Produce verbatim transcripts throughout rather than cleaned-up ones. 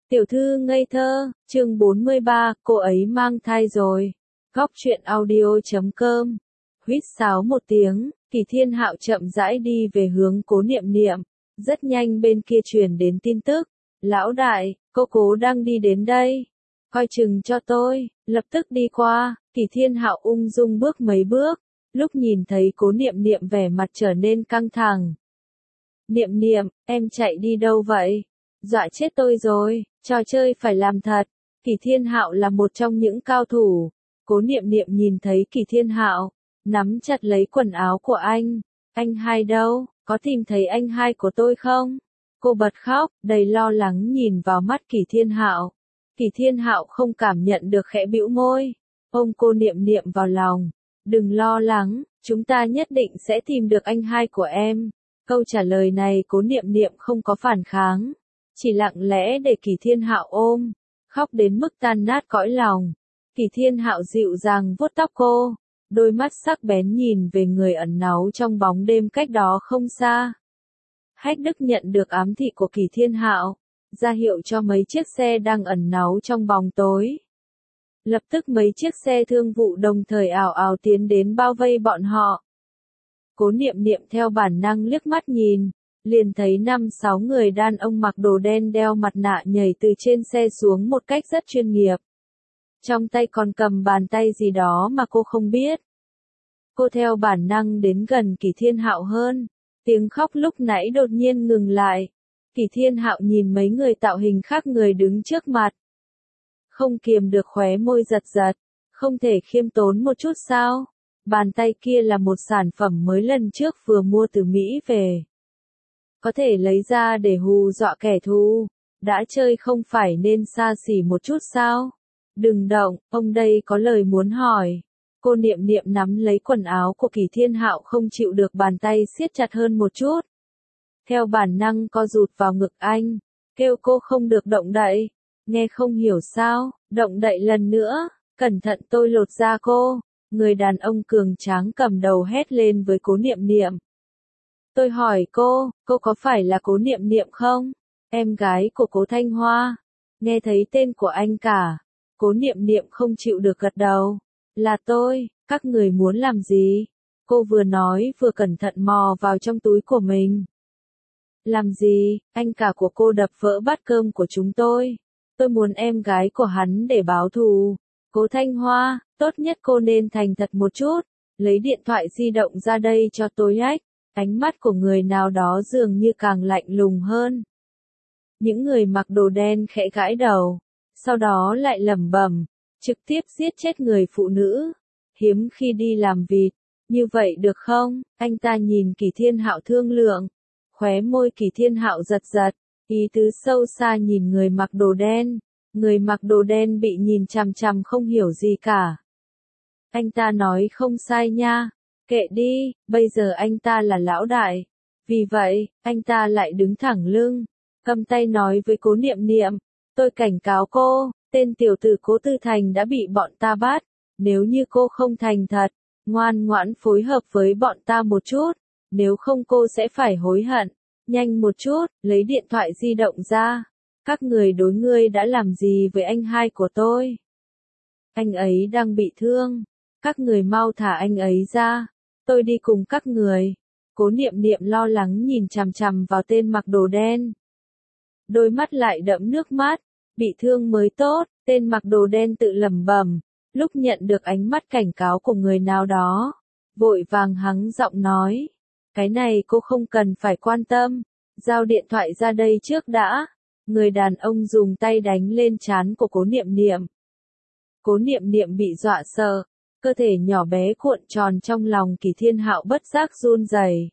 Tiểu thư ngây thơ, chương bốn mươi ba, cô ấy mang thai rồi. Góc truyện audio chấm com. Huýt sáo một tiếng, Kỳ Thiên Hạo chậm rãi đi về hướng Cố Niệm Niệm. Rất nhanh bên kia truyền đến tin tức. Lão đại, cô Cố đang đi đến đây. Coi chừng cho tôi, lập tức đi qua. Kỳ Thiên Hạo ung dung bước mấy bước. Lúc nhìn thấy Cố Niệm Niệm vẻ mặt trở nên căng thẳng. Niệm Niệm, em chạy đi đâu vậy? Dọa chết tôi rồi, trò chơi phải làm thật. Kỳ Thiên Hạo là một trong những cao thủ. Cố Niệm Niệm nhìn thấy Kỳ Thiên Hạo, nắm chặt lấy quần áo của anh. Anh hai đâu, có tìm thấy anh hai của tôi không? Cô bật khóc, đầy lo lắng nhìn vào mắt Kỳ Thiên Hạo. Kỳ Thiên Hạo không cảm nhận được khẽ bĩu môi, ôm cô Niệm Niệm vào lòng. Đừng lo lắng, chúng ta nhất định sẽ tìm được anh hai của em. Câu trả lời này Cố Niệm Niệm không có phản kháng, chỉ lặng lẽ để Kỳ Thiên Hạo ôm, khóc đến mức tan nát cõi lòng. Kỳ Thiên Hạo dịu dàng vuốt tóc cô, đôi mắt sắc bén nhìn về người ẩn náu trong bóng đêm cách đó không xa. Hách Đức nhận được ám thị của Kỳ Thiên Hạo, ra hiệu cho mấy chiếc xe đang ẩn náu trong bóng tối. Lập tức mấy chiếc xe thương vụ đồng thời ào ào tiến đến bao vây bọn họ. Cố Niệm Niệm theo bản năng liếc mắt nhìn, liền thấy năm sáu người đàn ông mặc đồ đen đeo mặt nạ nhảy từ trên xe xuống một cách rất chuyên nghiệp. Trong tay còn cầm bàn tay gì đó mà cô không biết. Cô theo bản năng đến gần Kỳ Thiên Hạo hơn, tiếng khóc lúc nãy đột nhiên ngừng lại. Kỳ Thiên Hạo nhìn mấy người tạo hình khác người đứng trước mặt. Không kiềm được khóe môi giật giật, không thể khiêm tốn một chút sao? Bàn tay kia là một sản phẩm mới lần trước vừa mua từ Mỹ về. Có thể lấy ra để hù dọa kẻ thù, đã chơi không phải nên xa xỉ một chút sao? Đừng động, ông đây có lời muốn hỏi. Cô Niệm Niệm nắm lấy quần áo của Kỳ Thiên Hạo không chịu được bàn tay siết chặt hơn một chút. Theo bản năng co rụt vào ngực anh, kêu cô không được động đậy. Nghe không hiểu sao, động đậy lần nữa, cẩn thận tôi lột da cô. Người đàn ông cường tráng cầm đầu hét lên với Cố Niệm Niệm. Tôi hỏi cô, cô có phải là Cố Niệm Niệm không? Em gái của Cố Thanh Hoa. Nghe thấy tên của anh cả. Cố Niệm Niệm không chịu được gật đầu. Là tôi, các người muốn làm gì? Cô vừa nói vừa cẩn thận mò vào trong túi của mình. Làm gì, anh cả của cô đập vỡ bát cơm của chúng tôi. Tôi muốn em gái của hắn để báo thù. Cố Thanh Hoa, tốt nhất cô nên thành thật một chút. Lấy điện thoại di động ra đây cho tôi nhách. Ánh mắt của người nào đó dường như càng lạnh lùng hơn. Những người mặc đồ đen khẽ gãi đầu, sau đó lại lẩm bẩm, trực tiếp giết chết người phụ nữ. Hiếm khi đi làm vịt, như vậy được không? Anh ta nhìn Kỳ Thiên Hạo thương lượng, khóe môi Kỳ Thiên Hạo giật giật, ý tứ sâu xa nhìn người mặc đồ đen. Người mặc đồ đen bị nhìn chằm chằm không hiểu gì cả. Anh ta nói không sai nha. Kệ đi, bây giờ anh ta là lão đại. Vì vậy, anh ta lại đứng thẳng lưng, cầm tay nói với Cố Niệm Niệm. Tôi cảnh cáo cô, tên tiểu tử Cố Tư Thành đã bị bọn ta bắt. Nếu như cô không thành thật, ngoan ngoãn phối hợp với bọn ta một chút. Nếu không cô sẽ phải hối hận. Nhanh một chút, lấy điện thoại di động ra. Các người đối ngươi đã làm gì với anh hai của tôi? Anh ấy đang bị thương. Các người mau thả anh ấy ra. Tôi đi cùng các người. Cố Niệm Niệm lo lắng nhìn chằm chằm vào tên mặc đồ đen. Đôi mắt lại đẫm nước mắt. Bị thương mới tốt, tên mặc đồ đen tự lẩm bẩm. Lúc nhận được ánh mắt cảnh cáo của người nào đó, vội vàng hắng giọng nói. Cái này cô không cần phải quan tâm. Giao điện thoại ra đây trước đã. Người đàn ông dùng tay đánh lên trán của Cố Niệm Niệm. Cố Niệm Niệm bị dọa sợ, cơ thể nhỏ bé cuộn tròn trong lòng Kỳ Thiên Hạo bất giác run rẩy.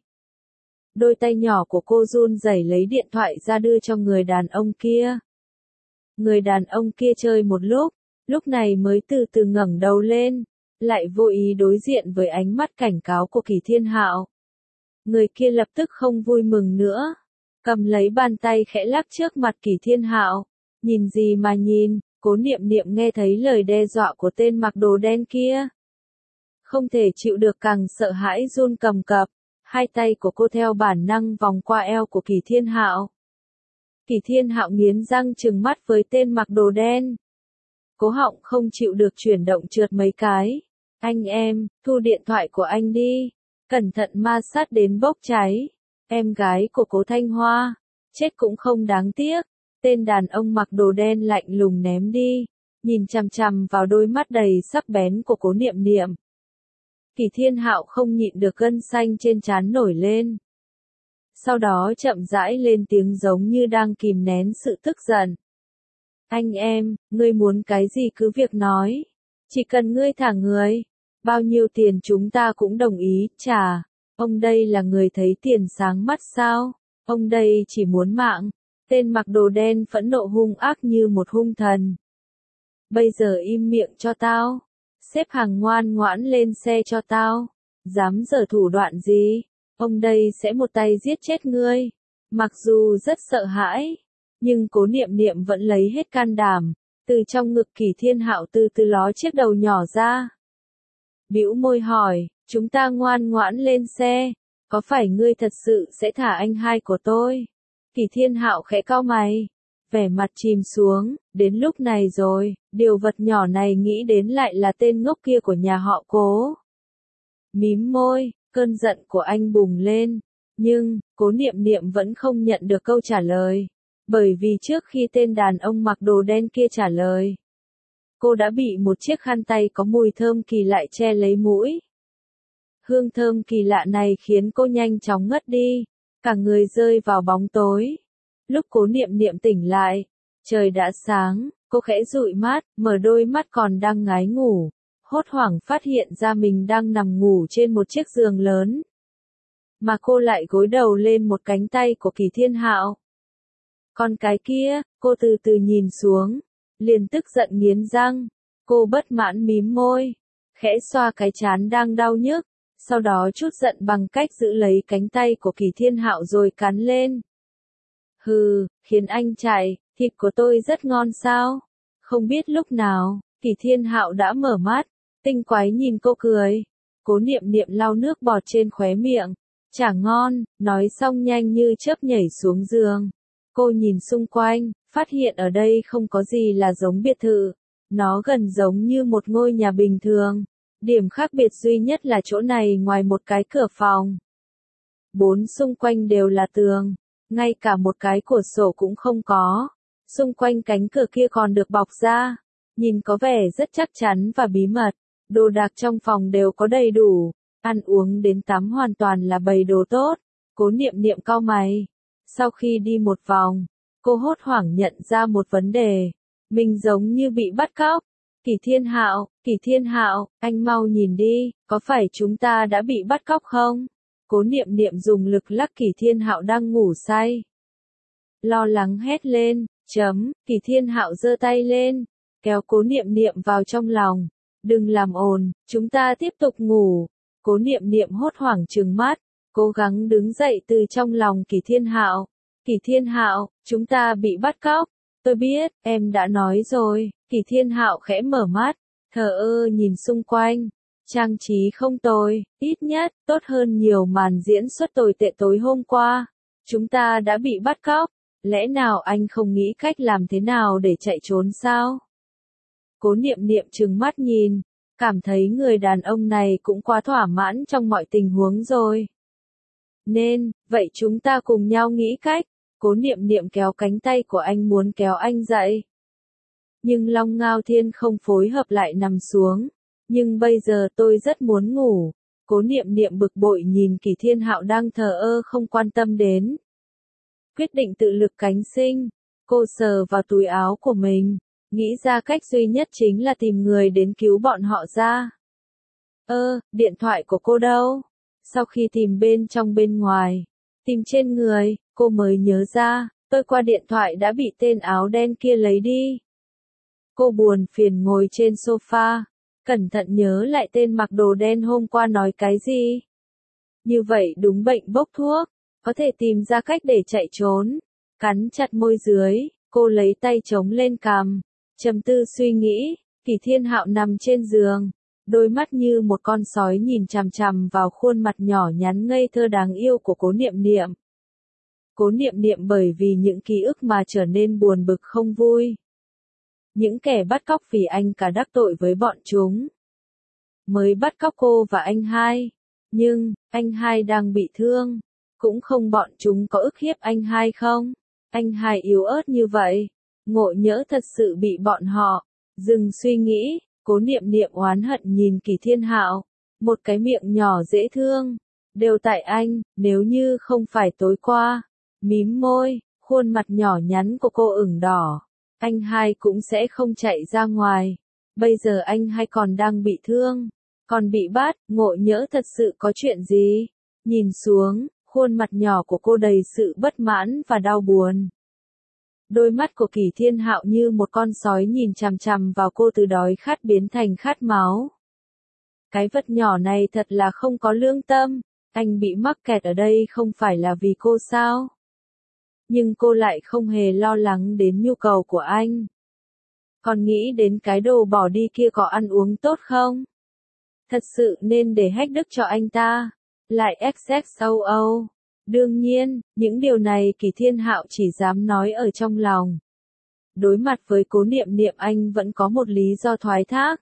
Đôi tay nhỏ của cô run rẩy lấy điện thoại ra đưa cho người đàn ông kia. Người đàn ông kia chơi một lúc, lúc này mới từ từ ngẩng đầu lên, lại vô ý đối diện với ánh mắt cảnh cáo của Kỳ Thiên Hạo. Người kia lập tức không vui mừng nữa. Cầm lấy bàn tay khẽ lắc trước mặt Kỳ Thiên Hạo. Nhìn gì mà nhìn, Cố Niệm Niệm nghe thấy lời đe dọa của tên mặc đồ đen kia. Không thể chịu được càng sợ hãi run cầm cập, hai tay của cô theo bản năng vòng qua eo của Kỳ Thiên Hạo. Kỳ Thiên Hạo nghiến răng trừng mắt với tên mặc đồ đen. Cố họng không chịu được chuyển động trượt mấy cái. Anh em, thu điện thoại của anh đi. Cẩn thận ma sát đến bốc cháy. Em gái của Cố Thanh Hoa. Chết cũng không đáng tiếc. Tên đàn ông mặc đồ đen lạnh lùng ném đi. Nhìn chằm chằm vào đôi mắt đầy sắc bén của Cố Niệm Niệm. Kỳ Thiên Hạo không nhịn được gân xanh trên trán nổi lên. Sau đó chậm rãi lên tiếng giống như đang kìm nén sự tức giận. Anh em, ngươi muốn cái gì cứ việc nói. Chỉ cần ngươi thả người. Bao nhiêu tiền chúng ta cũng đồng ý, trả. Ông đây là người thấy tiền sáng mắt sao? Ông đây chỉ muốn mạng. Tên mặc đồ đen phẫn nộ hung ác như một hung thần. Bây giờ im miệng cho tao. Xếp hàng ngoan ngoãn lên xe cho tao. Dám giở thủ đoạn gì? Ông đây sẽ một tay giết chết ngươi. Mặc dù rất sợ hãi, nhưng Cố Niệm Niệm vẫn lấy hết can đảm, từ trong ngực Kỳ Thiên Hạo từ từ ló chiếc đầu nhỏ ra. Bĩu môi hỏi, chúng ta ngoan ngoãn lên xe, có phải ngươi thật sự sẽ thả anh hai của tôi? Kỳ Thiên Hạo khẽ cau mày, vẻ mặt chìm xuống, đến lúc này rồi, điều vật nhỏ này nghĩ đến lại là tên ngốc kia của nhà họ Cố. Mím môi, cơn giận của anh bùng lên, nhưng, Cố Niệm Niệm vẫn không nhận được câu trả lời. Bởi vì trước khi tên đàn ông mặc đồ đen kia trả lời, cô đã bị một chiếc khăn tay có mùi thơm kỳ lạ che lấy mũi. Hương thơm kỳ lạ này khiến cô nhanh chóng ngất đi, cả người rơi vào bóng tối. Lúc Cố Niệm Niệm tỉnh lại, trời đã sáng, cô khẽ dụi mắt, mở đôi mắt còn đang ngái ngủ, hốt hoảng phát hiện ra mình đang nằm ngủ trên một chiếc giường lớn. Mà cô lại gối đầu lên một cánh tay của Kỳ Thiên Hạo. Còn cái kia, cô từ từ nhìn xuống, liền tức giận nghiến răng, cô bất mãn mím môi, khẽ xoa cái trán đang đau nhức, sau đó trút giận bằng cách giữ lấy cánh tay của Kỳ Thiên Hạo rồi cắn lên. Hừ, khiến anh chạy, thịt của tôi rất ngon sao? Không biết lúc nào, Kỳ Thiên Hạo đã mở mắt, tinh quái nhìn cô cười. Cố Niệm Niệm lau nước bọt trên khóe miệng, chả ngon, nói xong nhanh như chớp nhảy xuống giường. Cô nhìn xung quanh, phát hiện ở đây không có gì là giống biệt thự. Nó gần giống như một ngôi nhà bình thường. Điểm khác biệt duy nhất là chỗ này ngoài một cái cửa phòng. Bốn xung quanh đều là tường. Ngay cả một cái cửa sổ cũng không có. Xung quanh cánh cửa kia còn được bọc ra. Nhìn có vẻ rất chắc chắn và bí mật. Đồ đạc trong phòng đều có đầy đủ. Ăn uống đến tắm hoàn toàn là bày đồ tốt. Cố Niệm Niệm cau mày. Sau khi đi một vòng, cô hốt hoảng nhận ra một vấn đề. Mình giống như bị bắt cóc. Kỳ Thiên Hạo, Kỳ Thiên Hạo, anh mau nhìn đi, có phải chúng ta đã bị bắt cóc không? Cố Niệm Niệm dùng lực lắc Kỳ Thiên Hạo đang ngủ say. Lo lắng hét lên, chấm, Kỳ Thiên Hạo giơ tay lên, kéo Cố Niệm Niệm vào trong lòng. Đừng làm ồn, chúng ta tiếp tục ngủ. Cố Niệm Niệm hốt hoảng trừng mắt, cố gắng đứng dậy từ trong lòng Kỳ Thiên Hạo. Kỳ Thiên Hạo, chúng ta bị bắt cóc. Tôi biết, em đã nói rồi. Kỳ Thiên Hạo khẽ mở mắt, thờ ơ nhìn xung quanh. Trang trí không tồi, ít nhất, tốt hơn nhiều màn diễn xuất tồi tệ tối hôm qua. Chúng ta đã bị bắt cóc. Lẽ nào anh không nghĩ cách làm thế nào để chạy trốn sao? Cố Niệm Niệm trừng mắt nhìn, cảm thấy người đàn ông này cũng quá thỏa mãn trong mọi tình huống rồi. Nên, vậy chúng ta cùng nhau nghĩ cách. Cố Niệm Niệm kéo cánh tay của anh muốn kéo anh dậy. Nhưng Long Ngao Thiên không phối hợp lại nằm xuống. Nhưng bây giờ tôi rất muốn ngủ. Cố Niệm Niệm bực bội nhìn Kỳ Thiên Hạo đang thờ ơ không quan tâm đến. Quyết định tự lực cánh sinh. Cô sờ vào túi áo của mình. Nghĩ ra cách duy nhất chính là tìm người đến cứu bọn họ ra. Ơ, điện thoại của cô đâu? Sau khi tìm bên trong bên ngoài, tìm trên người, cô mới nhớ ra, tôi qua điện thoại đã bị tên áo đen kia lấy đi. Cô buồn phiền ngồi trên sofa, cẩn thận nhớ lại tên mặc đồ đen hôm qua nói cái gì. Như vậy đúng bệnh bốc thuốc, có thể tìm ra cách để chạy trốn. Cắn chặt môi dưới, cô lấy tay chống lên cằm, trầm tư suy nghĩ. Kỳ Thiên Hạo nằm trên giường, đôi mắt như một con sói nhìn chằm chằm vào khuôn mặt nhỏ nhắn ngây thơ đáng yêu của Cố Niệm Niệm. Cố Niệm Niệm bởi vì những ký ức mà trở nên buồn bực không vui. Những kẻ bắt cóc vì anh cả đắc tội với bọn chúng. Mới bắt cóc cô và anh hai. Nhưng, anh hai đang bị thương. Cũng không bọn chúng có ức hiếp anh hai không? Anh hai yếu ớt như vậy. Ngộ nhỡ thật sự bị bọn họ. Dừng suy nghĩ, Cố Niệm Niệm oán hận nhìn Kỳ Thiên Hạo. Một cái miệng nhỏ dễ thương. Đều tại anh, nếu như không phải tối qua. Mím môi, khuôn mặt nhỏ nhắn của cô ửng đỏ. Anh hai cũng sẽ không chạy ra ngoài. Bây giờ anh hai còn đang bị thương. Còn bị bắt, ngộ nhỡ thật sự có chuyện gì. Nhìn xuống, khuôn mặt nhỏ của cô đầy sự bất mãn và đau buồn. Đôi mắt của Kỳ Thiên Hạo như một con sói nhìn chằm chằm vào cô từ đói khát biến thành khát máu. Cái vật nhỏ này thật là không có lương tâm. Anh bị mắc kẹt ở đây không phải là vì cô sao? Nhưng cô lại không hề lo lắng đến nhu cầu của anh. Còn nghĩ đến cái đồ bỏ đi kia có ăn uống tốt không? Thật sự nên để hách đức cho anh ta. Lại ích ích o o. Đương nhiên, những điều này Kỳ Thiên Hạo chỉ dám nói ở trong lòng. Đối mặt với Cố Niệm Niệm anh vẫn có một lý do thoái thác.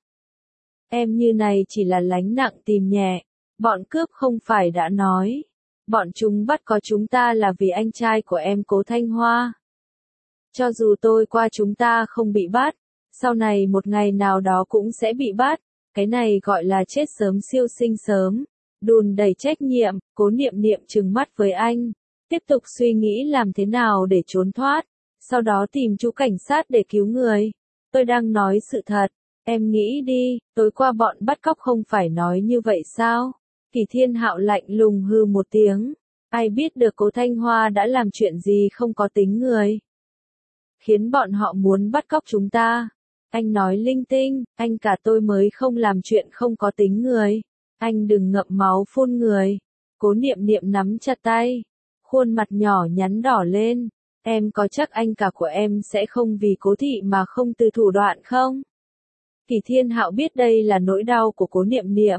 Em như này chỉ là lánh nặng tìm nhẹ. Bọn cướp không phải đã nói. Bọn chúng bắt có chúng ta là vì anh trai của em Cố Thanh Hoa. Cho dù tôi qua chúng ta không bị bắt, sau này một ngày nào đó cũng sẽ bị bắt. Cái này gọi là chết sớm siêu sinh sớm. Đùn đầy trách nhiệm, Cố Niệm Niệm trừng mắt với anh. Tiếp tục suy nghĩ làm thế nào để trốn thoát. Sau đó tìm chú cảnh sát để cứu người. Tôi đang nói sự thật. Em nghĩ đi, tối qua bọn bắt cóc không phải nói như vậy sao? Kỳ Thiên Hạo lạnh lùng hư một tiếng. Ai biết được Cố Thanh Hoa đã làm chuyện gì không có tính người. Khiến bọn họ muốn bắt cóc chúng ta. Anh nói linh tinh, anh cả tôi mới không làm chuyện không có tính người. Anh đừng ngậm máu phun người. Cố Niệm Niệm nắm chặt tay. Khuôn mặt nhỏ nhắn đỏ lên. Em có chắc anh cả của em sẽ không vì Cố thị mà không từ thủ đoạn không? Kỳ Thiên Hạo biết đây là nỗi đau của Cố Niệm Niệm.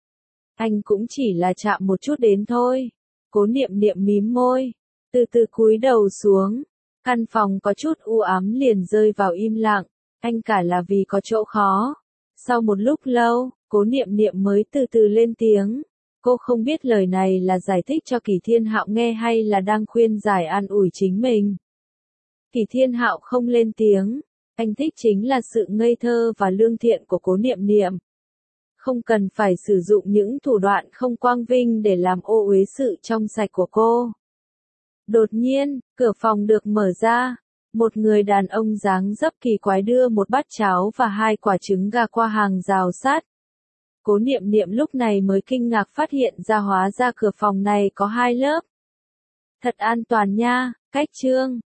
Anh cũng chỉ là chạm một chút đến thôi. Cố Niệm Niệm mím môi. Từ từ cúi đầu xuống. Căn phòng có chút u ám liền rơi vào im lặng. Anh cả là vì có chỗ khó. Sau một lúc lâu, Cố Niệm Niệm mới từ từ lên tiếng. Cô không biết lời này là giải thích cho Kỳ Thiên Hạo nghe hay là đang khuyên giải an ủi chính mình. Kỳ Thiên Hạo không lên tiếng. Anh thích chính là sự ngây thơ và lương thiện của Cố Niệm Niệm. Không cần phải sử dụng những thủ đoạn không quang vinh để làm ô uế sự trong sạch của cô. Đột nhiên, cửa phòng được mở ra. Một người đàn ông dáng dấp kỳ quái đưa một bát cháo và hai quả trứng gà qua hàng rào sắt. Cố Niệm Niệm lúc này mới kinh ngạc phát hiện ra hóa ra cửa phòng này có hai lớp. Thật an toàn nha, cách trương.